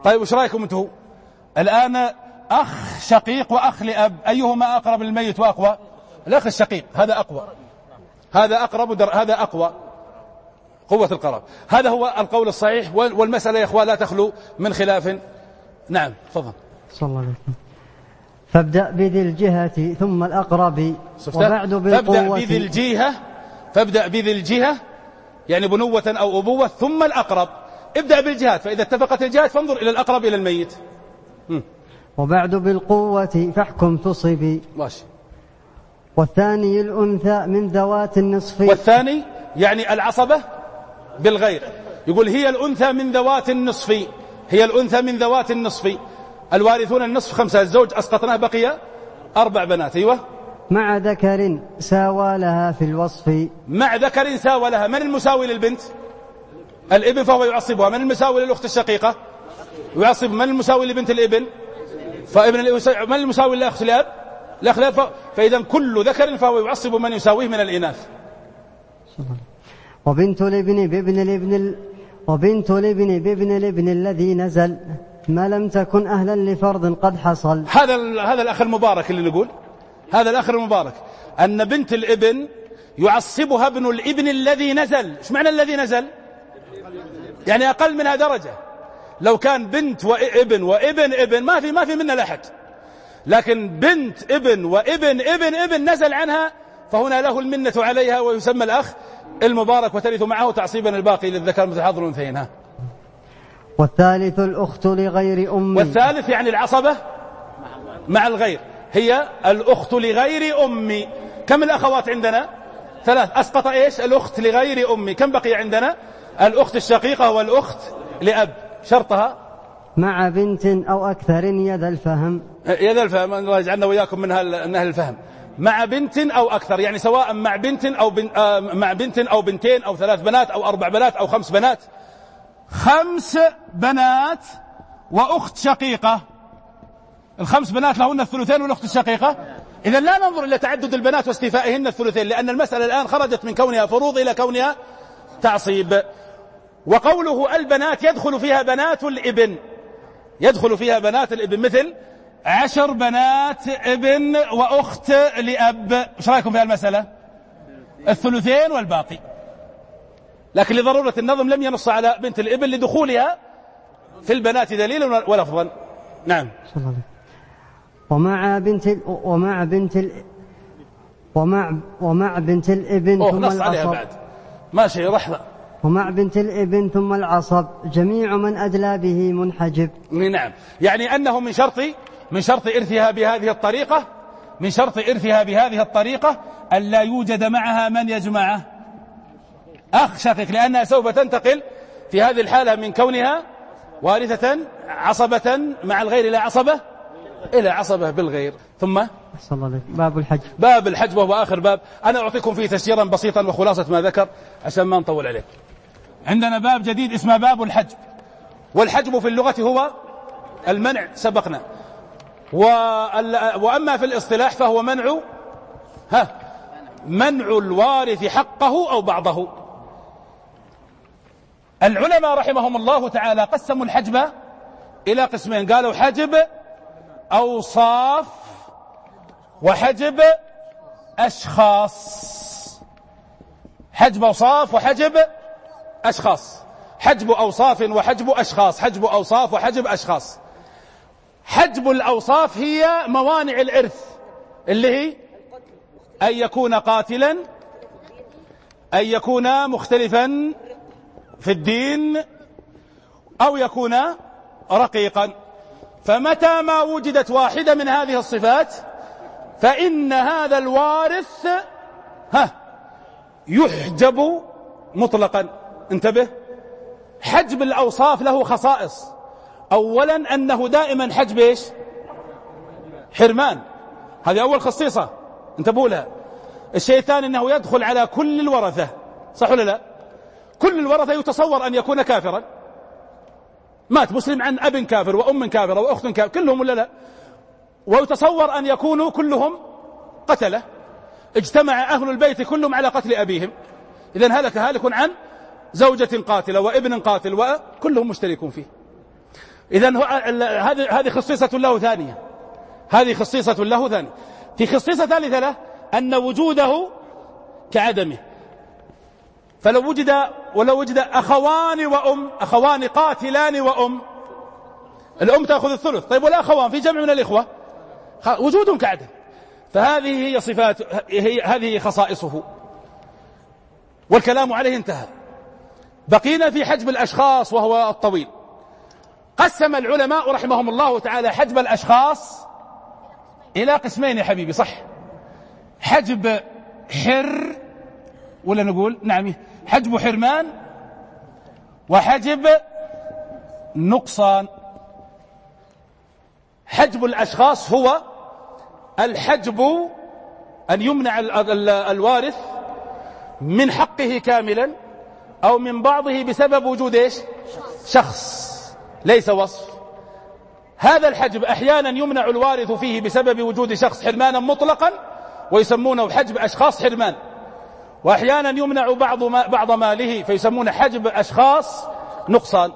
طيب وش رأيكم انتم الآن؟ أخ شقيق وأخ لأب، أيهما أقرب للميت وأقوى؟ الأخ الشقيق، هذا أقوى، هذا أقرب، هذا أقوى قوة القرابة. هذا هو القول الصحيح، والمسألة يا إخوان لا تخلو من خلاف. نعم تفضل. صلى الله عليه وسلم. فابدأ بذي الجهة ثم الأقرب وبعد بالقوة. فابدأ بذي الجهة يعني بنوة أو أبوة ثم الأقرب. ابدأ بالجهات، فإذا اتفقت الجهات فانظر إلى الأقرب إلى الميت. وبعد بالقوة فاحكم تصبي. ماشي. والثاني الأنثى من ذوات النصف. والثاني يعني العصبة بالغير، يقول هي الأنثى من ذوات النصف، هي الأنثى من ذوات النصف. الوارثون النصف 5، الزوج أسقطناه بقي 4 بنات. أيوة. مع ذكر ساوى لها في الوصف. مع ذكر ساوى لها. من المساوي للبنت؟ الابن، فهو يعصبها. من المساوي للأخت الشقيقة؟ يعصب. من المساوي لبنت الابن؟ من المساوي للأخت الأب؟ الأخ الأب. فإذا كل ذكر فهو يعصب من يساويه من الإناث. وبنت الابن الابن الذي نزل ما لم تكن أهلا لفرض قد حصل. هذا الأخ المبارك اللي نقول، هذا الأخ المبارك أن بنت الابن يعصبها ابن الابن الذي نزل. ايش معنى الذي نزل؟ يعني أقل منها درجة. لو كان بنت وابن وابن ابن ما في منا لأحد، لكن بنت ابن وابن ابن ابن نزل عنها، فهنا له المنة عليها ويسمى الأخ المبارك، وترث معه تعصيبا الباقي للذكر مثل حظ الأنثيين. والثالث الأخت لغير أم. والثالث يعني العصبة مع الغير، هي الأخت لغير أم. كم الأخوات عندنا؟ 3. أسقط إيش؟ الأخت لغير أم. كم بقي عندنا؟ الأخت الشقيقة والأخت لأب. شرطها مع بنت أو أكثر يد الفهم. يد الفهم، الله يجعلنا وإياكم من أهل الفهم. مع بنت أو أكثر، يعني سواء مع بنت أو بنتين أو 3 بنات أو 4 بنات أو 5 بنات. 5 بنات وأخت شقيقة. ال5 بنات لهن الثلثين والأخت الشقيقة. إذا لا ننظر إلى تعدد البنات واستيفائهن الثلثين، لأن المسألة الآن خرجت من كونها فروض إلى كونها تعصيب. وقوله البنات يدخل فيها بنات الابن، يدخل فيها بنات الابن، مثل 10 بنات ابن وأخت لأب. ايش رأيكم في المسألة؟ الثلثين والباقي. لكن لضرورة النظم لم ينص على بنت الابن لدخولها في البنات دليلا ولفظا. نعم. ومع بنت الابن ثم نص عليها بعد. ماشي لحظة. ومع بنت الابن ثم العصب جميع من أدلى به منحجب. نعم، يعني أنه من شرط إرثها بهذه الطريقة، من شرط إرثها بهذه الطريقة ألا يوجد معها من يجمعه أخ شقيق، لأنها سوف تنتقل في هذه الحالة من كونها وارثة عصبة مع الغير إلى عصبة بالغير. ثم باب الحج وهو آخر باب. أنا أعطيكم فيه تسجيرا بسيطا وخلاصة ما ذكر عشان ما نطول عليه. عندنا باب جديد اسمه باب الحجب. والحجب في اللغة هو المنع، سبقنا. وأما في الاصطلاح فهو منع الوارث حقه أو بعضه. العلماء رحمهم الله تعالى قسموا الحجب إلى قسمين، قالوا حجب أوصاف وحجب أشخاص. حجب أوصاف وحجب أشخاص. حجب أوصاف وحجب أشخاص. حجب أوصاف وحجب أشخاص. حجب الأوصاف هي موانع الإرث، اللي هي أن يكون قاتلا، أن يكون مختلفا في الدين، أو يكون رقيقا. فمتى ما وجدت واحدة من هذه الصفات فإن هذا الوارث يحجب مطلقا. انتبه، حجب الأوصاف له خصائص. أولا أنه دائما حجب إيش؟ حرمان، هذه أول خصيصة انتبهوا لها. الشيء الثاني أنه يدخل على كل الورثة، صح ولا لا؟ كل الورثة يتصور أن يكون كافرا، مات مسلم عن أب كافر وأم كافرة وأخت كافر، كلهم ولا لا؟ ويتصور أن يكونوا كلهم قتلة، اجتمع أهل البيت كلهم على قتل أبيهم، إذن هلك عن زوجة قاتلة وابن قاتل وكلهم مشتركون فيه. إذن هذه خصيصة له ثانية. هذه خصيصة له ثانية. في خصيصة ثالثة له أن وجوده كعدمه. ولو وجد أخوان قاتلان وأم، الأم تأخذ الثلث. طيب والأخوان في جمع من الإخوة وجودهم كعدم. فهذه هي صفات، هذه خصائصه، والكلام عليه انتهى. بقينا في حجب الأشخاص وهو الطويل. قسم العلماء رحمهم الله تعالى حجب الأشخاص إلى قسمين يا حبيبي، صح؟ حجب حر، ولا نقول نعم حجب حرمان وحجب نقصان. حجب الأشخاص هو الحجب أن يمنع الوارث من حقه كاملا أو من بعضه بسبب وجود إيش؟ شخص ليس وصف. هذا الحجب أحيانا يمنع الوارث فيه بسبب وجود شخص حرمانا مطلقا ويسمونه حجب أشخاص حرمان، وأحيانا يمنع بعض ماله فيسمونه حجب أشخاص نقصان.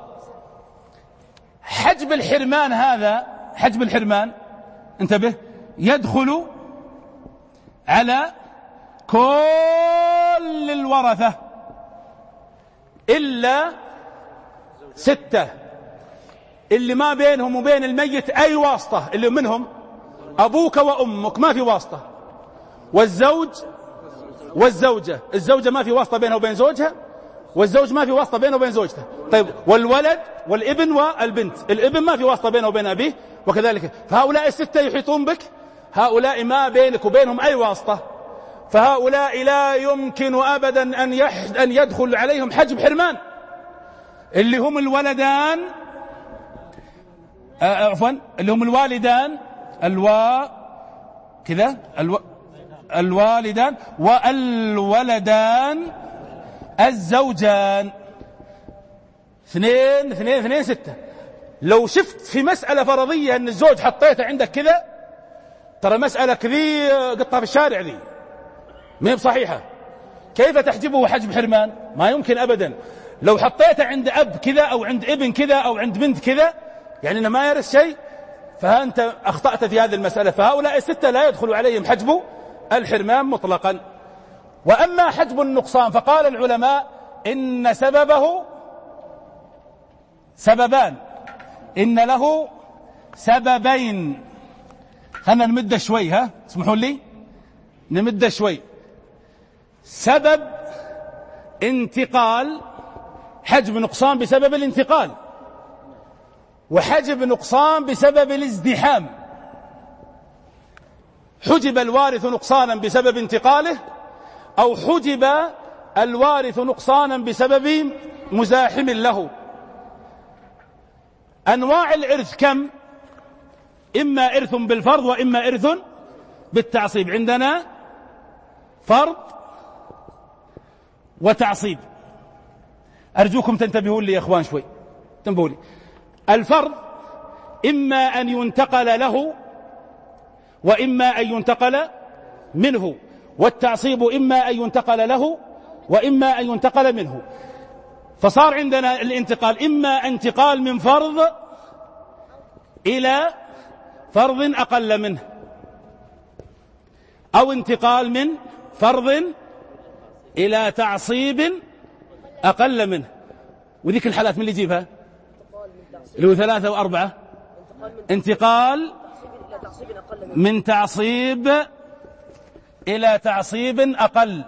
حجب الحرمان هذا، حجب الحرمان انتبه، يدخل على كل الورثة إلا 6 اللي ما بينهم وبين الميت أي واسطة، اللي منهم أبوك وأمك ما في واسطة، والزوج والزوجة، الزوجة ما في واسطة بينها وبين زوجها، والزوج ما في واسطة بينه وبين زوجته. طيب والولد والابن والبنت، الابن ما في واسطة بينه وبين أبيه وكذلك. فهؤلاء 6 يحيطون بك، هؤلاء ما بينك وبينهم أي واسطة، فهؤلاء لا يمكن أبدا أن يدخل عليهم حجب حرمان، اللي هم الولدان اللي هم الوالدان الوالدان والولدان الزوجان. 2 6. لو شفت في مسألة فرضية أن الزوج حطيته عندك كذا، ترى مسألة كذي قطة في الشارع ذي ما هي بصحيحة، كيف تحجبه حجب حرمان؟ ما يمكن أبدا. لو حطيته عند أب كذا أو عند ابن كذا أو عند بنت كذا، يعني أنه ما يرث شيء، فأنت أخطأت في هذه المسألة. فهؤلاء 6 لا يدخل عليهم حجب الحرمان مطلقا. وأما حجب النقصان فقال العلماء إن سببه سببان، إن له سببين. خلنا نمد شوي، اسمحوا لي نمد شوي. سبب انتقال، حجب نقصان بسبب الانتقال، وحجب نقصان بسبب الازدحام. حجب الوارث نقصانا بسبب انتقاله، أو حجب الوارث نقصانا بسبب مزاحم له. أنواع الإرث كم؟ إما إرث بالفرض وإما إرث بالتعصيب. عندنا فرض وتعصيب. أرجوكم تنتبهون لي يا أخوان شوي، تنبهوا لي. الفرض إما أن ينتقل له وإما أن ينتقل منه، والتعصيب إما أن ينتقل له وإما أن ينتقل منه. فصار عندنا الانتقال إما انتقال من فرض إلى فرض أقل منه، أو انتقال من فرض إلى تعصيب أقل منه. وذيك الحالات من اللي يجيبها اللي هو 3 و4، انتقال من تعصيب إلى تعصيب أقل،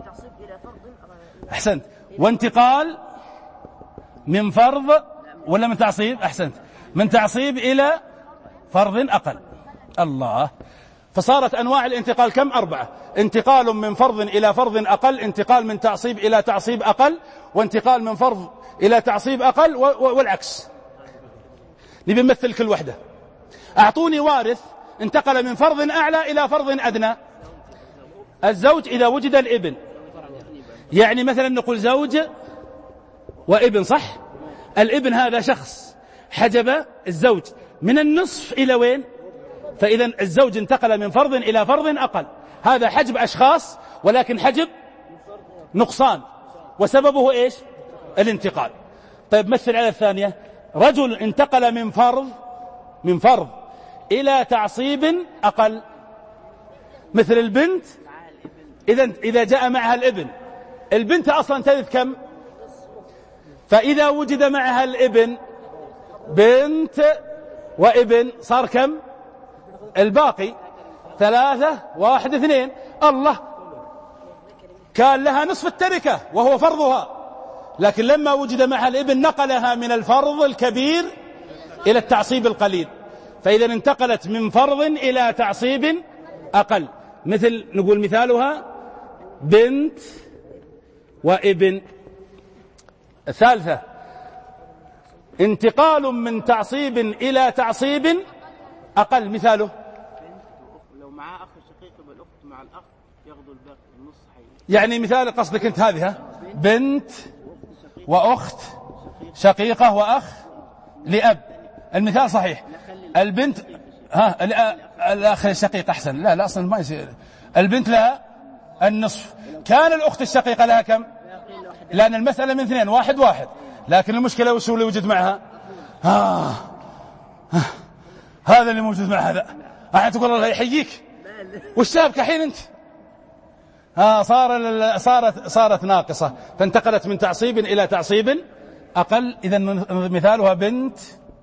أحسنت، وانتقال من فرض ولا من تعصيب، أحسنت، من تعصيب إلى فرض أقل. الله. فصارت أنواع الانتقال كم؟ 4. انتقال من فرض إلى فرض أقل، انتقال من تعصيب إلى تعصيب أقل، وانتقال من فرض إلى تعصيب أقل، والعكس. نبي نمثل كل وحدة. أعطوني وارث انتقل من فرض أعلى إلى فرض أدنى. الزوج إذا وجد الابن، يعني مثلا نقول زوج وابن، صح؟ الابن هذا شخص حجب الزوج من النصف إلى وين؟ فإذا الزوج انتقل من فرض إلى فرض أقل. هذا حجب أشخاص، ولكن حجب نقصان، وسببه إيش؟ الانتقال. طيب مثل على الثانية. رجل انتقل من فرض إلى تعصيب أقل، مثل البنت إذا جاء معها الابن، البنت أصلا ترث كم؟ فإذا وجد معها الابن بنت وابن صار كم؟ الباقي 3 1 2. الله كان لها نصف التركة وهو فرضها، لكن لما وجد معها الابن نقلها من الفرض الكبير إلى التعصيب القليل، فإذا انتقلت من فرض إلى تعصيب أقل. مثل نقول مثالها بنت وابن. الثالثة انتقال من تعصيب إلى تعصيب أقل، مثاله لو معاه أخ شقيق بالأخت مع الأخ ياخذوا الباقي النص حي. يعني مثال قصدك أنت هذه بنت وأخت شقيقة وأخ لأب، المثال صحيح. البنت الأخ الشقيق أحسن. لا أصلا ما يصير. البنت لها النصف. كان الأخت الشقيقة لها كم؟ لأن المسألة من 2 1 لكن المشكلة وش اللي وجد معها؟ هذا اللي موجود مع هذا. أحد تقول الله يحييك والشابك حين أنت صارت ناقصة، فانتقلت من تعصيب إلى تعصيب أقل. إذا مثالها بنت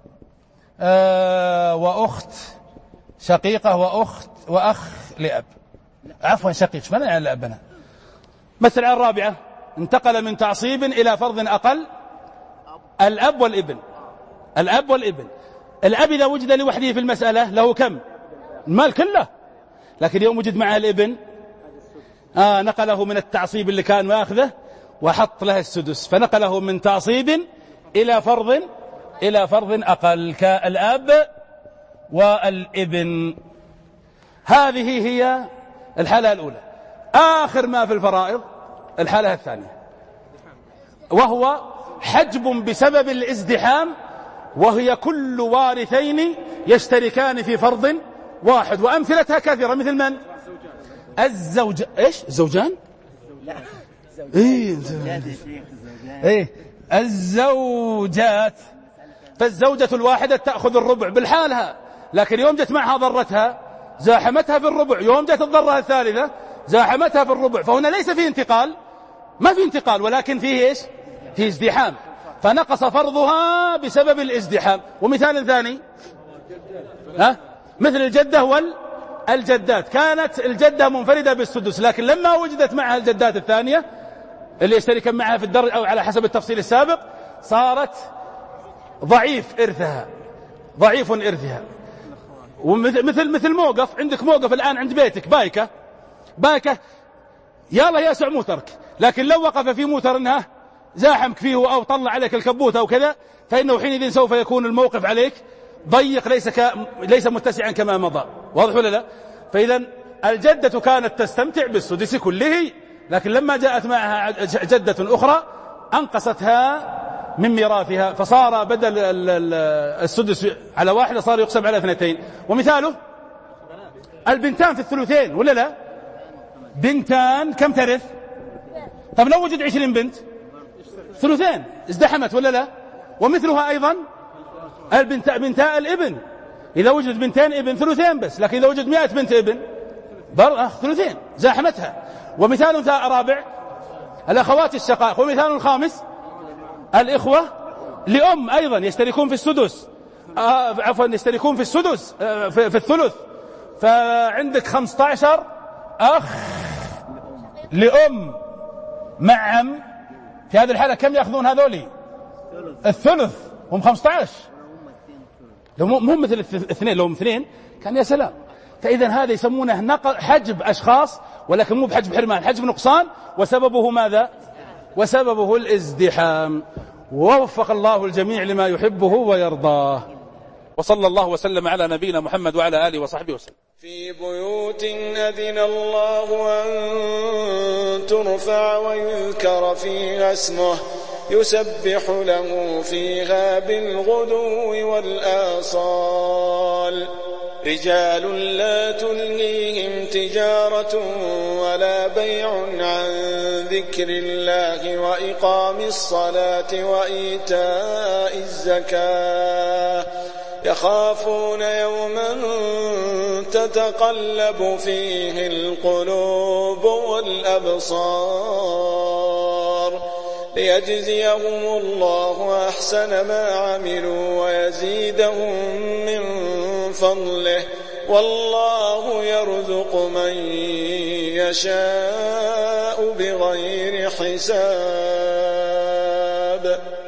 وأخت شقيقة وأخ لأب، عفوا شقيق ما يعني لأبنا. مثل الرابعة انتقل من تعصيب إلى فرض أقل، الأب والابن. الأب إذا وجد لوحده في المسألة له كم؟ المال كله، لكن يوم وجد معه الابن نقله من التعصيب اللي كان ماخذه وحط له السدس، فنقله من تعصيب إلى فرض أقل كالأب والابن. هذه هي الحالة الأولى. آخر ما في الفرائض الحالة الثانية، وهو حجب بسبب الازدحام، وهي كل وارثين يشتركان في فرض واحد. وأمثلتها كثيرة، مثل من؟ الزوجان؟ الزوجات. فالزوجة الواحدة تأخذ الربع بالحالها، لكن يوم جت معها ضرتها زاحمتها في الربع، يوم جت الضرة الثالثة زاحمتها في الربع. فهنا ليس فيه انتقال، ما في انتقال، ولكن فيه فيه ازدحام، فنقص فرضها بسبب الازدحام. ومثال ثاني مثل الجدة والجدات. كانت الجدة منفردة بالسدس، لكن لما وجدت معها الجدات الثانية اللي يشتركن معها في الدرج أو على حسب التفصيل السابق، صارت ضعيف إرثها. ومثل موقف، عندك موقف الآن عند بيتك بايكة يلا ياسع موترك، لكن لو وقف في موتر انها زاحمك فيه أو طلع عليك الكبوت أو كذا، فإنه حينئذ سوف يكون الموقف عليك ضيق، ليس متسعا كما مضى. واضح ولا لا؟ فإذا الجدة كانت تستمتع بالسدس كله، لكن لما جاءت معها جدة أخرى أنقصتها من ميراثها، فصار بدل السدس على 1 صار يقسم على 2. ومثاله البنتان في الثلثين ولا لا؟ بنتان كم ترث؟ طب لو وجد 20 بنت ثلثين ازدحمت ولا لا؟ ومثلها أيضا بنتا الابن، إذا وجد بنتين ابن ثلثين بس، لكن إذا وجد 100 بنت ابن ثلثين زاحمتها. ومثال رابع الأخوات الشقائق. ومثال الخامس الإخوة لأم أيضا يشتركون في السدس، يشتركون في السدس في الثلث. فعندك 15 أخ لأم مع عم، في هذه الحالة كم يأخذون هذولي؟ الثلث، هم 15. لو مو مثل 2، لو هم 2 كان يا سلام. فإذا هذا يسمونه حجب أشخاص، ولكن مو بحجب حرمان، حجب نقصان، وسببه ماذا؟ وسببه الازدحام. ووفق الله الجميع لما يحبه ويرضاه. وصلى الله وسلم على نبينا محمد وعلى آله وصحبه وسلم. في بيوت أذن الله أن ترفع ويذكر فيها اسمه يسبح له فيها بالغدو والآصال. رجال لا تلهيهم تجارة ولا بيع عن ذكر الله وإقام الصلاة وإيتاء الزكاة يخافون يوما تتقلب فيه القلوب والأبصار ليجزيهم الله أحسن ما عملوا ويزيدهم من فضله والله يرزق من يشاء بغير حساب.